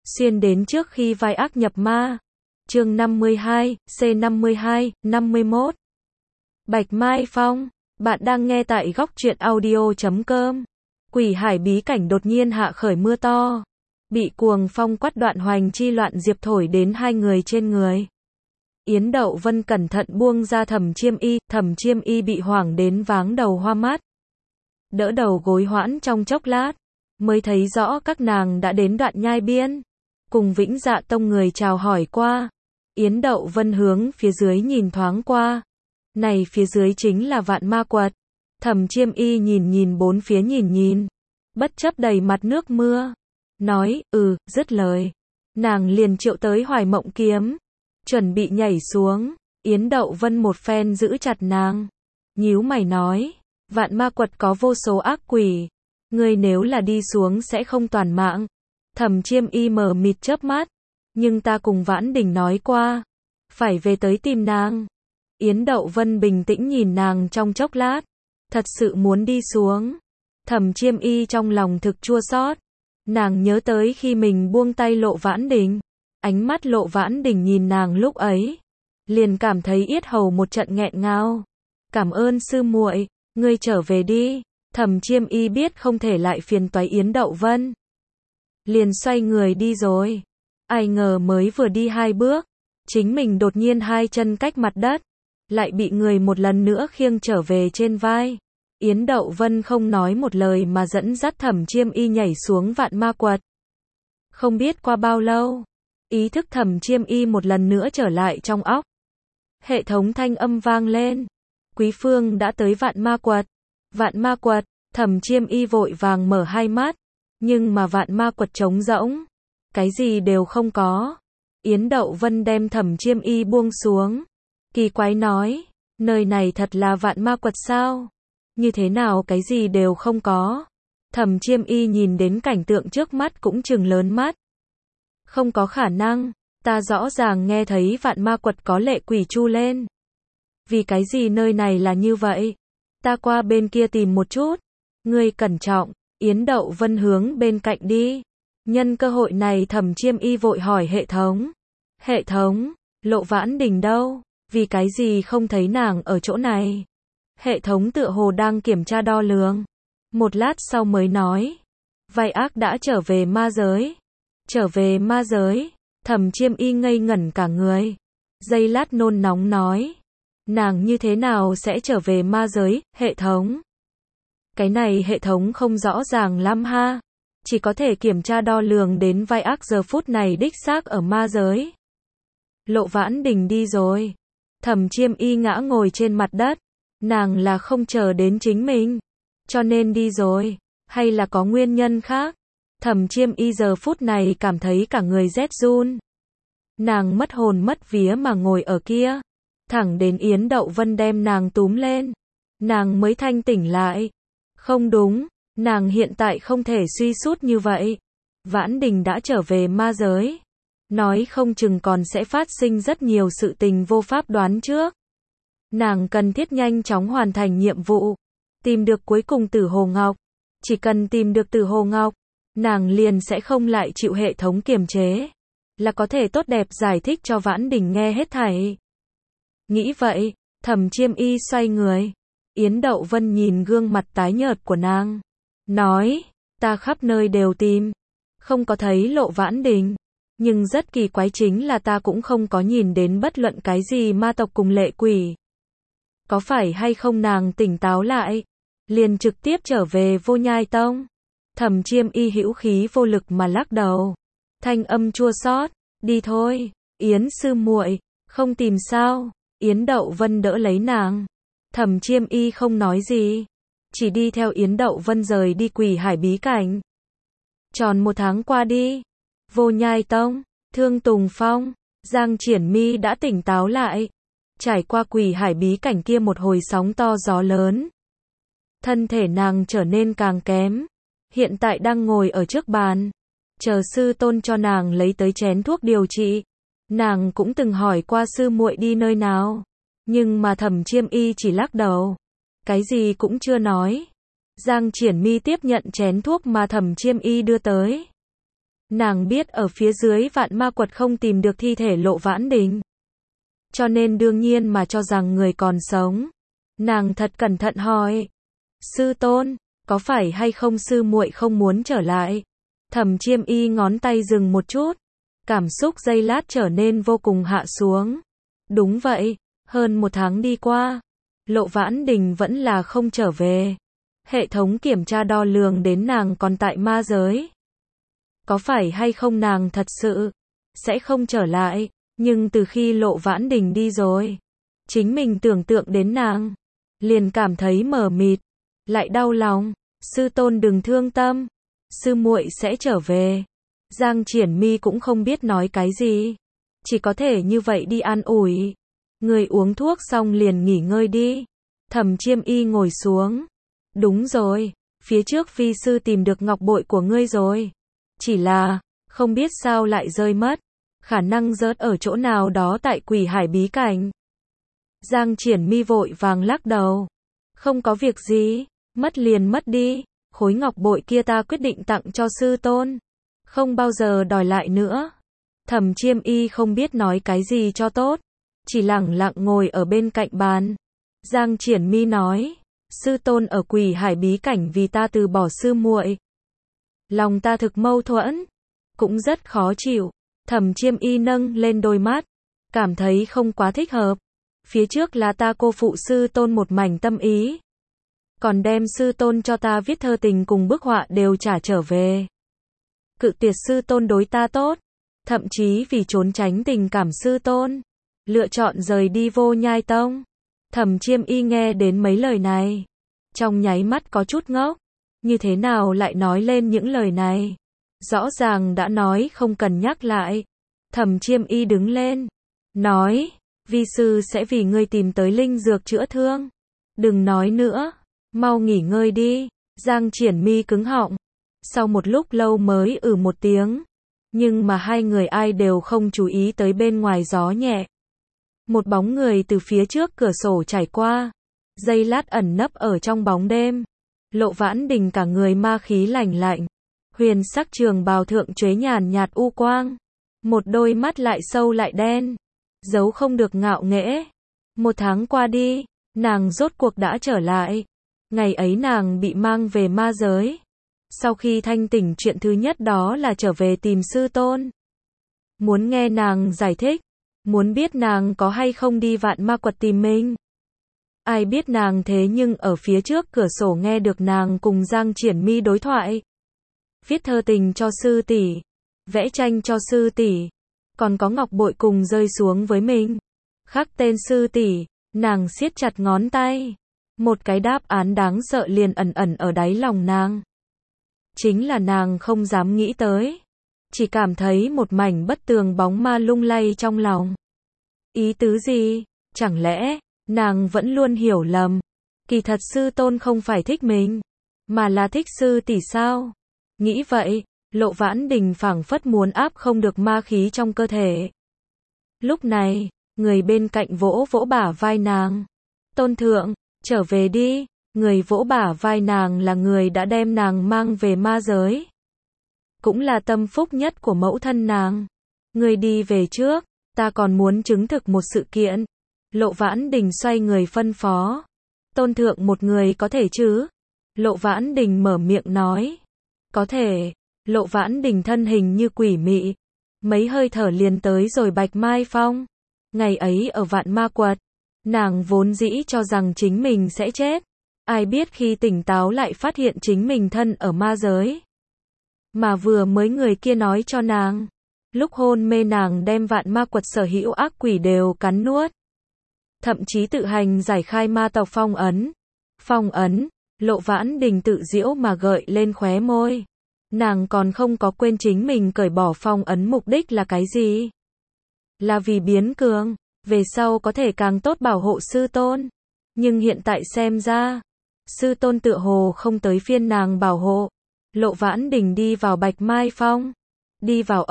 xuyên đến trước khi vai ác nhập ma. Chương 52, C52, 51. Bạch Mai Phong, bạn đang nghe tại góc truyện audio.com. Quỷ hải bí cảnh đột nhiên hạ khởi mưa to. Bị cuồng phong quát đoạn hoành chi loạn diệp thổi đến hai người trên người. Yến Đậu Vân cẩn thận buông ra Thẩm Chiêm Y bị hoảng đến váng đầu hoa mắt. Đỡ đầu gối hoãn trong chốc lát, mới thấy rõ các nàng đã đến đoạn nhai biên. Cùng Vĩnh Dạ Tông người chào hỏi qua. Yến Đậu Vân hướng phía dưới nhìn thoáng qua. Này phía dưới chính là Vạn Ma Quật. Thẩm Chiêm Y nhìn bốn phía nhìn. Bất chấp đầy mặt nước mưa. Nói, dứt lời. Nàng liền triệu tới Hoài Mộng Kiếm. Chuẩn bị nhảy xuống. Yến Đậu Vân một phen giữ chặt nàng. Nhíu mày nói. Vạn Ma Quật có vô số ác quỷ. Ngươi nếu là đi xuống sẽ không toàn mạng. Thẩm Chiêm Y mờ mịt chớp mắt. Nhưng ta cùng Vãn Đình nói qua. Phải về tới tìm nàng. Yến Đậu Vân bình tĩnh nhìn nàng trong chốc lát. Thật sự muốn đi xuống. Thẩm Chiêm Y trong lòng thực chua xót. Nàng nhớ tới khi mình buông tay Lộ Vãn Đình. Ánh mắt Lộ Vãn Đình nhìn nàng lúc ấy. Liền cảm thấy yết hầu một trận nghẹn ngào. Cảm ơn sư muội, ngươi trở về đi. Thẩm Chiêm Y biết không thể lại phiền toái Yến Đậu Vân. Liền xoay người đi rồi. Ai ngờ mới vừa đi 2 bước. Chính mình đột nhiên 2 chân cách mặt đất. Lại bị người một lần nữa khiêng trở về trên vai. Yến Đậu Vân không nói một lời mà dẫn dắt Thẩm Chiêm Y nhảy xuống Vạn Ma Quật. Không biết qua bao lâu. Ý thức Thẩm Chiêm Y một lần nữa trở lại trong óc. Hệ thống thanh âm vang lên. Quý phương đã tới Vạn Ma Quật. Vạn Ma Quật, Thẩm Chiêm Y vội vàng mở hai mắt. Nhưng mà Vạn Ma Quật trống rỗng. Cái gì đều không có. Yến Đậu Vân đem Thẩm Chiêm Y buông xuống. Kỳ quái nói, nơi này thật là Vạn Ma Quật sao? Như thế nào cái gì đều không có? Thẩm Chiêm Y nhìn đến cảnh tượng trước mắt cũng trừng lớn mắt. Không có khả năng, ta rõ ràng nghe thấy Vạn Ma Quật có lệ quỷ chu lên. Vì cái gì nơi này là như vậy? Ta qua bên kia tìm một chút. Ngươi cẩn trọng. Yến Đậu Vân hướng bên cạnh đi. Nhân cơ hội này Thẩm Chiêm Y vội hỏi hệ thống. Hệ thống, Lộ Vãn Đình đâu? Vì cái gì không thấy nàng ở chỗ này? Hệ thống tựa hồ đang kiểm tra đo lường. Một lát sau mới nói. Vai ác đã trở về ma giới. Trở về ma giới. Thẩm Chiêm Y ngây ngẩn cả người. Giây lát nôn nóng nói. Nàng như thế nào sẽ trở về ma giới, hệ thống? Cái này hệ thống không rõ ràng lắm ha. Chỉ có thể kiểm tra đo lường đến vai ác giờ phút này đích xác ở ma giới. Lộ Vãn Đình đi rồi. Thẩm Chiêm Y ngã ngồi trên mặt đất. Nàng là không chờ đến chính mình. Cho nên đi rồi. Hay là có nguyên nhân khác? Thẩm Chiêm Y giờ phút này cảm thấy cả người rét run. Nàng mất hồn mất vía mà ngồi ở kia. Thẳng đến Yến Đậu Vân đem nàng túm lên. Nàng mới thanh tỉnh lại. Không đúng, nàng hiện tại không thể suy sút như vậy. Vãn Đình đã trở về ma giới. Nói không chừng còn sẽ phát sinh rất nhiều sự tình vô pháp đoán trước. Nàng cần thiết nhanh chóng hoàn thành nhiệm vụ. Tìm được cuối cùng Tử Hồ Ngọc. Chỉ cần tìm được Tử Hồ Ngọc, nàng liền sẽ không lại chịu hệ thống kiềm chế. Là có thể tốt đẹp giải thích cho Vãn Đình nghe hết thảy. Nghĩ vậy, Thẩm Chiêm Y xoay người. Yến Đậu Vân nhìn gương mặt tái nhợt của nàng. Nói, ta khắp nơi đều tìm. Không có thấy Lộ Vãn Đình. Nhưng rất kỳ quái chính là ta cũng không có nhìn đến bất luận cái gì ma tộc cùng lệ quỷ. Có phải hay không nàng tỉnh táo lại? Liền trực tiếp trở về Vô Nhai Tông. Thẩm Chiêm Y hữu khí vô lực mà lắc đầu. Thanh âm chua xót. Đi thôi, Yến sư muội, không tìm sao? Yến Đậu Vân đỡ lấy nàng. Thẩm Chiêm Y không nói gì. Chỉ đi theo Yến Đậu Vân rời đi quỷ hải bí cảnh. Tròn 1 tháng qua đi. Vô Nhai Tông, Thương Tùng Phong, Giang Triển Mi đã tỉnh táo lại. Trải qua quỷ hải bí cảnh kia một hồi sóng to gió lớn. Thân thể nàng trở nên càng kém. Hiện tại đang ngồi ở trước bàn. Chờ sư tôn cho nàng lấy tới chén thuốc điều trị. Nàng cũng từng hỏi qua sư muội đi nơi nào. Nhưng mà Thẩm Chiêm Y chỉ lắc đầu. Cái gì cũng chưa nói. Giang Triển Mi tiếp nhận chén thuốc mà Thẩm Chiêm Y đưa tới. Nàng biết ở phía dưới vạn ma quật không tìm được thi thể Lộ Vãn Đình. Cho nên đương nhiên mà cho rằng người còn sống. Nàng thật cẩn thận hỏi. Sư tôn, có phải hay không sư muội không muốn trở lại? Thẩm Chiêm Y ngón tay dừng một chút. Cảm xúc giây lát trở nên vô cùng hạ xuống. Đúng vậy, hơn 1 tháng đi qua. Lộ Vãn Đình vẫn là không trở về. Hệ thống kiểm tra đo lường đến nàng còn tại ma giới. Có phải hay không nàng thật sự sẽ không trở lại, nhưng từ khi Lộ Vãn Đình đi rồi, chính mình tưởng tượng đến nàng, liền cảm thấy mờ mịt, lại đau lòng. Sư tôn đừng thương tâm, sư muội sẽ trở về. Giang Triển Mi cũng không biết nói cái gì, chỉ có thể như vậy đi an ủi. Người uống thuốc xong liền nghỉ ngơi đi. Thẩm Chiêm Y ngồi xuống. Đúng rồi, phía trước vi sư tìm được ngọc bội của ngươi rồi. Chỉ là, không biết sao lại rơi mất. Khả năng rớt ở chỗ nào đó tại Quỷ Hải bí cảnh. Giang Triển Mi vội vàng lắc đầu. Không có việc gì, mất liền mất đi. Khối ngọc bội kia ta quyết định tặng cho sư tôn. Không bao giờ đòi lại nữa. Thẩm Chiêm Y không biết nói cái gì cho tốt. Chỉ lẳng lặng ngồi ở bên cạnh bàn. Giang Triển Mi nói. Sư tôn ở Quỷ Hải bí cảnh vì ta từ bỏ sư muội. Lòng ta thực mâu thuẫn. Cũng rất khó chịu. Thẩm Chiêm Y nâng lên đôi mắt. Cảm thấy không quá thích hợp. Phía trước là ta cô phụ sư tôn một mảnh tâm ý. Còn đem sư tôn cho ta viết thơ tình cùng bức họa đều trả trở về. Cự tuyệt sư tôn đối ta tốt. Thậm chí vì trốn tránh tình cảm sư tôn. Lựa chọn rời đi Vô Nhai Tông. Thẩm Chiêm Y nghe đến mấy lời này. Trong nháy mắt có chút ngốc. Như thế nào lại nói lên những lời này? Rõ ràng đã nói không cần nhắc lại. Thẩm Chiêm Y đứng lên. Nói, vi sư sẽ vì ngươi tìm tới linh dược chữa thương. Đừng nói nữa. Mau nghỉ ngơi đi. Giang Triển Mi cứng họng. Sau một lúc lâu mới một tiếng. Nhưng mà hai người ai đều không chú ý tới bên ngoài gió nhẹ. Một bóng người từ phía trước cửa sổ trải qua. Giây lát ẩn nấp ở trong bóng đêm. Lộ Vãn Đình cả người ma khí lạnh lạnh. Huyền sắc trường bào thượng chuế nhàn nhạt u quang. Một đôi mắt lại sâu lại đen. Giấu không được ngạo nghễ. 1 tháng qua đi, nàng rốt cuộc đã trở lại. Ngày ấy nàng bị mang về ma giới. Sau khi thanh tỉnh chuyện thứ nhất đó là trở về tìm sư tôn. Muốn nghe nàng giải thích. Muốn biết nàng có hay không đi vạn ma quật tìm mình. Ai biết nàng thế nhưng ở phía trước cửa sổ nghe được nàng cùng Giang Triển Mi đối thoại. Viết thơ tình cho sư tỷ, vẽ tranh cho sư tỷ, còn có ngọc bội cùng rơi xuống với mình. Khắc tên sư tỷ, nàng siết chặt ngón tay. Một cái đáp án đáng sợ liền ẩn ẩn ở đáy lòng nàng. Chính là nàng không dám nghĩ tới. Chỉ cảm thấy một mảnh bất tường bóng ma lung lay trong lòng. Ý tứ gì? Chẳng lẽ, nàng vẫn luôn hiểu lầm. Kỳ thật sư tôn không phải thích mình, mà là thích sư tỷ sao? Nghĩ vậy, Lộ Vãn Đình phảng phất muốn áp không được ma khí trong cơ thể. Lúc này, người bên cạnh vỗ vỗ bả vai nàng. Tôn thượng, trở về đi. Người vỗ bả vai nàng là người đã đem nàng mang về ma giới. Cũng là tâm phúc nhất của mẫu thân nàng. Người đi về trước, ta còn muốn chứng thực một sự kiện. Lộ Vãn Đình xoay người phân phó. Tôn thượng một người có thể chứ? Lộ Vãn Đình mở miệng nói. Có thể. Lộ Vãn Đình thân hình như quỷ mị. Mấy hơi thở liền tới rồi Bạch Mai Phong. Ngày ấy ở vạn ma quật. Nàng vốn dĩ cho rằng chính mình sẽ chết. Ai biết khi tỉnh táo lại phát hiện chính mình thân ở ma giới. Mà vừa mới người kia nói cho nàng. Lúc hôn mê nàng đem vạn ma quật sở hữu ác quỷ đều cắn nuốt. Thậm chí tự hành giải khai ma tộc phong ấn. Phong ấn, Lộ Vãn Đình tự giễu mà gợi lên khóe môi. Nàng còn không có quên chính mình cởi bỏ phong ấn mục đích là cái gì? Là vì biến cường, về sau có thể càng tốt bảo hộ sư tôn. Nhưng hiện tại xem ra, sư tôn tựa hồ không tới phiên nàng bảo hộ. Lộ Vãn Đình đi vào Bạch Mai Phong. Đi vào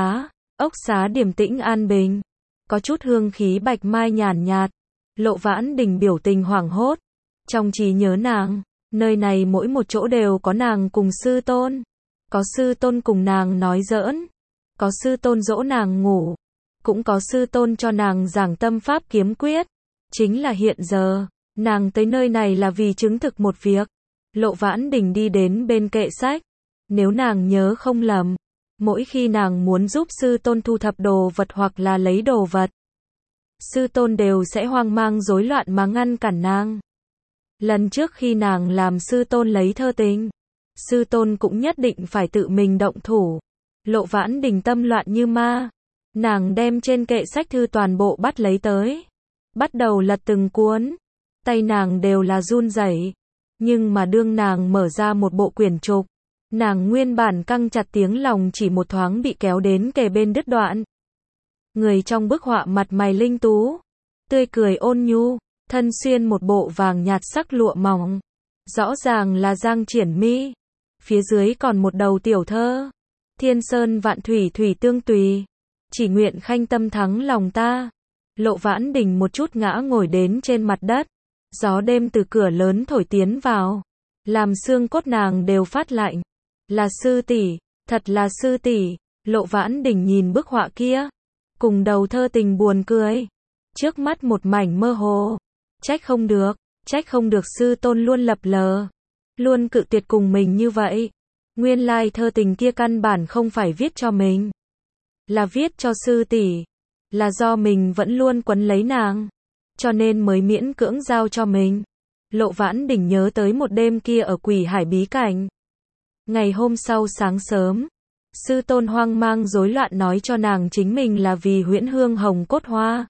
ốc xá điềm tĩnh an bình. Có chút hương khí bạch mai nhàn nhạt. Lộ Vãn Đình biểu tình hoảng hốt. Trong trí nhớ nàng, nơi này mỗi một chỗ đều có nàng cùng sư tôn. Có sư tôn cùng nàng nói giỡn, có sư tôn dỗ nàng ngủ, cũng có sư tôn cho nàng giảng tâm pháp kiếm quyết. Chính là hiện giờ, nàng tới nơi này là vì chứng thực một việc. Lộ Vãn Đình đi đến bên kệ sách. Nếu nàng nhớ không lầm, mỗi khi nàng muốn giúp sư tôn thu thập đồ vật hoặc là lấy đồ vật, sư tôn đều sẽ hoang mang rối loạn mà ngăn cản nàng. Lần trước khi nàng làm sư tôn lấy thơ tình, sư tôn cũng nhất định phải tự mình động thủ. Lộ Vãn Đình tâm loạn như ma. Nàng đem trên kệ sách thư toàn bộ bắt lấy tới. Bắt đầu lật từng cuốn. Tay nàng đều là run rẩy. Nhưng mà đương nàng mở ra một bộ quyển trục, nàng nguyên bản căng chặt tiếng lòng chỉ một thoáng bị kéo đến kề bên đứt đoạn. Người trong bức họa mặt mày linh tú, tươi cười ôn nhu, thân xuyên một bộ vàng nhạt sắc lụa mỏng. Rõ ràng là Giang Triển Mi. Phía dưới còn một đầu tiểu thơ. Thiên sơn vạn thủy thủy tương tùy, chỉ nguyện khanh tâm thắng lòng ta. Lộ Vãn Đình một chút ngã ngồi đến trên mặt đất. Gió đêm từ cửa lớn thổi tiến vào, làm xương cốt nàng đều phát lạnh. Là sư tỷ, thật là sư tỷ. Lộ Vãn Đình nhìn bức họa kia, cùng đầu thơ tình buồn cười. Trước mắt một mảnh mơ hồ. Trách không được sư tôn luôn lập lờ, luôn cự tuyệt cùng mình như vậy. Nguyên lai thơ tình kia căn bản không phải viết cho mình, là viết cho sư tỷ, là do mình vẫn luôn quấn lấy nàng, cho nên mới miễn cưỡng giao cho mình. Lộ Vãn Đình nhớ tới một đêm kia ở Quỷ Hải bí cảnh. Ngày hôm sau sáng sớm, sư tôn hoang mang rối loạn nói cho nàng chính mình là vì Huyễn Hương Hồng Cốt Hoa,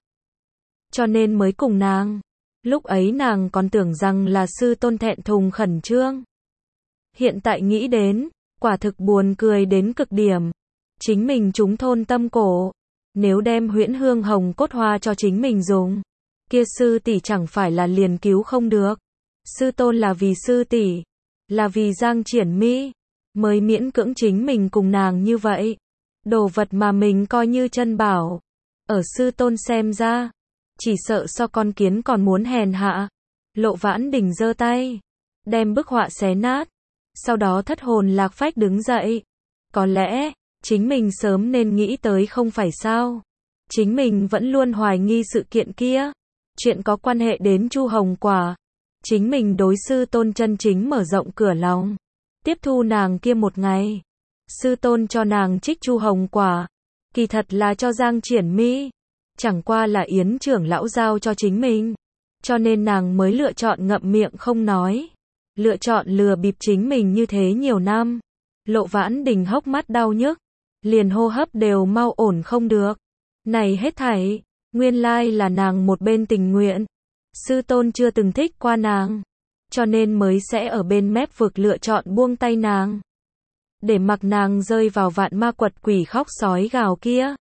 cho nên mới cùng nàng. Lúc ấy nàng còn tưởng rằng là sư tôn thẹn thùng khẩn trương. Hiện tại nghĩ đến, quả thực buồn cười đến cực điểm. Chính mình trúng thôn tâm cổ, nếu đem Huyễn Hương Hồng Cốt Hoa cho chính mình dùng, kia sư tỷ chẳng phải là liền cứu không được. Sư tôn là vì sư tỷ, là vì Giang Triển Mi, mới miễn cưỡng chính mình cùng nàng như vậy. Đồ vật mà mình coi như chân bảo, ở sư tôn xem ra, chỉ sợ so con kiến còn muốn hèn hạ. Lộ Vãn Đình giơ tay, đem bức họa xé nát, sau đó thất hồn lạc phách đứng dậy. Có lẽ, chính mình sớm nên nghĩ tới không phải sao. Chính mình vẫn luôn hoài nghi sự kiện kia. Chuyện có quan hệ đến Chu Hồng Quả. Chính mình đối sư tôn chân chính mở rộng cửa lòng, tiếp thu nàng kia một ngày. Sư tôn cho nàng trích Chu Hồng Quả, kỳ thật là cho Giang Triển Mi. Chẳng qua là Yến trưởng lão giao cho chính mình, cho nên nàng mới lựa chọn ngậm miệng không nói, lựa chọn lừa bịp chính mình như thế nhiều năm. Lộ Vãn Đình hốc mắt đau nhức, liền hô hấp đều mau ổn không được. Này hết thảy, nguyên lai là nàng một bên tình nguyện. Sư tôn chưa từng thích qua nàng, cho nên mới sẽ ở bên mép vực lựa chọn buông tay nàng, để mặc nàng rơi vào vạn ma quật quỷ khóc sói gào kia.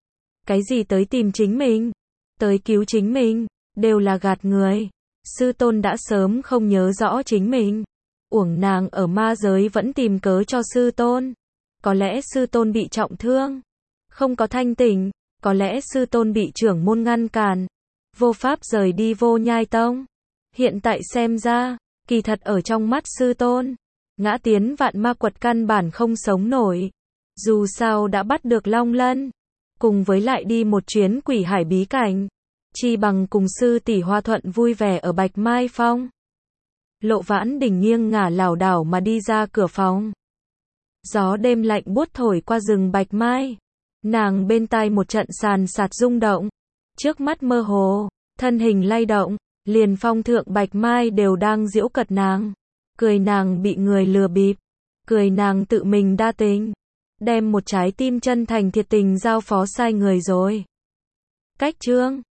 Cái gì tới tìm chính mình, tới cứu chính mình, đều là gạt người. Sư tôn đã sớm không nhớ rõ chính mình. Uổng nàng ở ma giới vẫn tìm cớ cho sư tôn. Có lẽ sư tôn bị trọng thương, không có thanh tỉnh. Có lẽ sư tôn bị trưởng môn ngăn cản, vô pháp rời đi Vô Nhai Tông. Hiện tại xem ra, kỳ thật ở trong mắt sư tôn, ngã tiến vạn ma quật căn bản không sống nổi. Dù sao đã bắt được Long Lân, cùng với lại đi một chuyến Quỷ Hải bí cảnh, chi bằng cùng sư tỷ hòa thuận vui vẻ ở Bạch Mai Phong. Lộ Vãn Đình nghiêng ngả lảo đảo mà đi ra cửa phòng. Gió đêm lạnh buốt thổi qua rừng Bạch Mai. Nàng bên tai một trận sàn sạt rung động, trước mắt mơ hồ, thân hình lay động, liền phong thượng Bạch Mai đều đang giễu cợt nàng, cười nàng bị người lừa bịp, cười nàng tự mình đa tình, đem một trái tim chân thành thiệt tình giao phó sai người rồi. Cách chương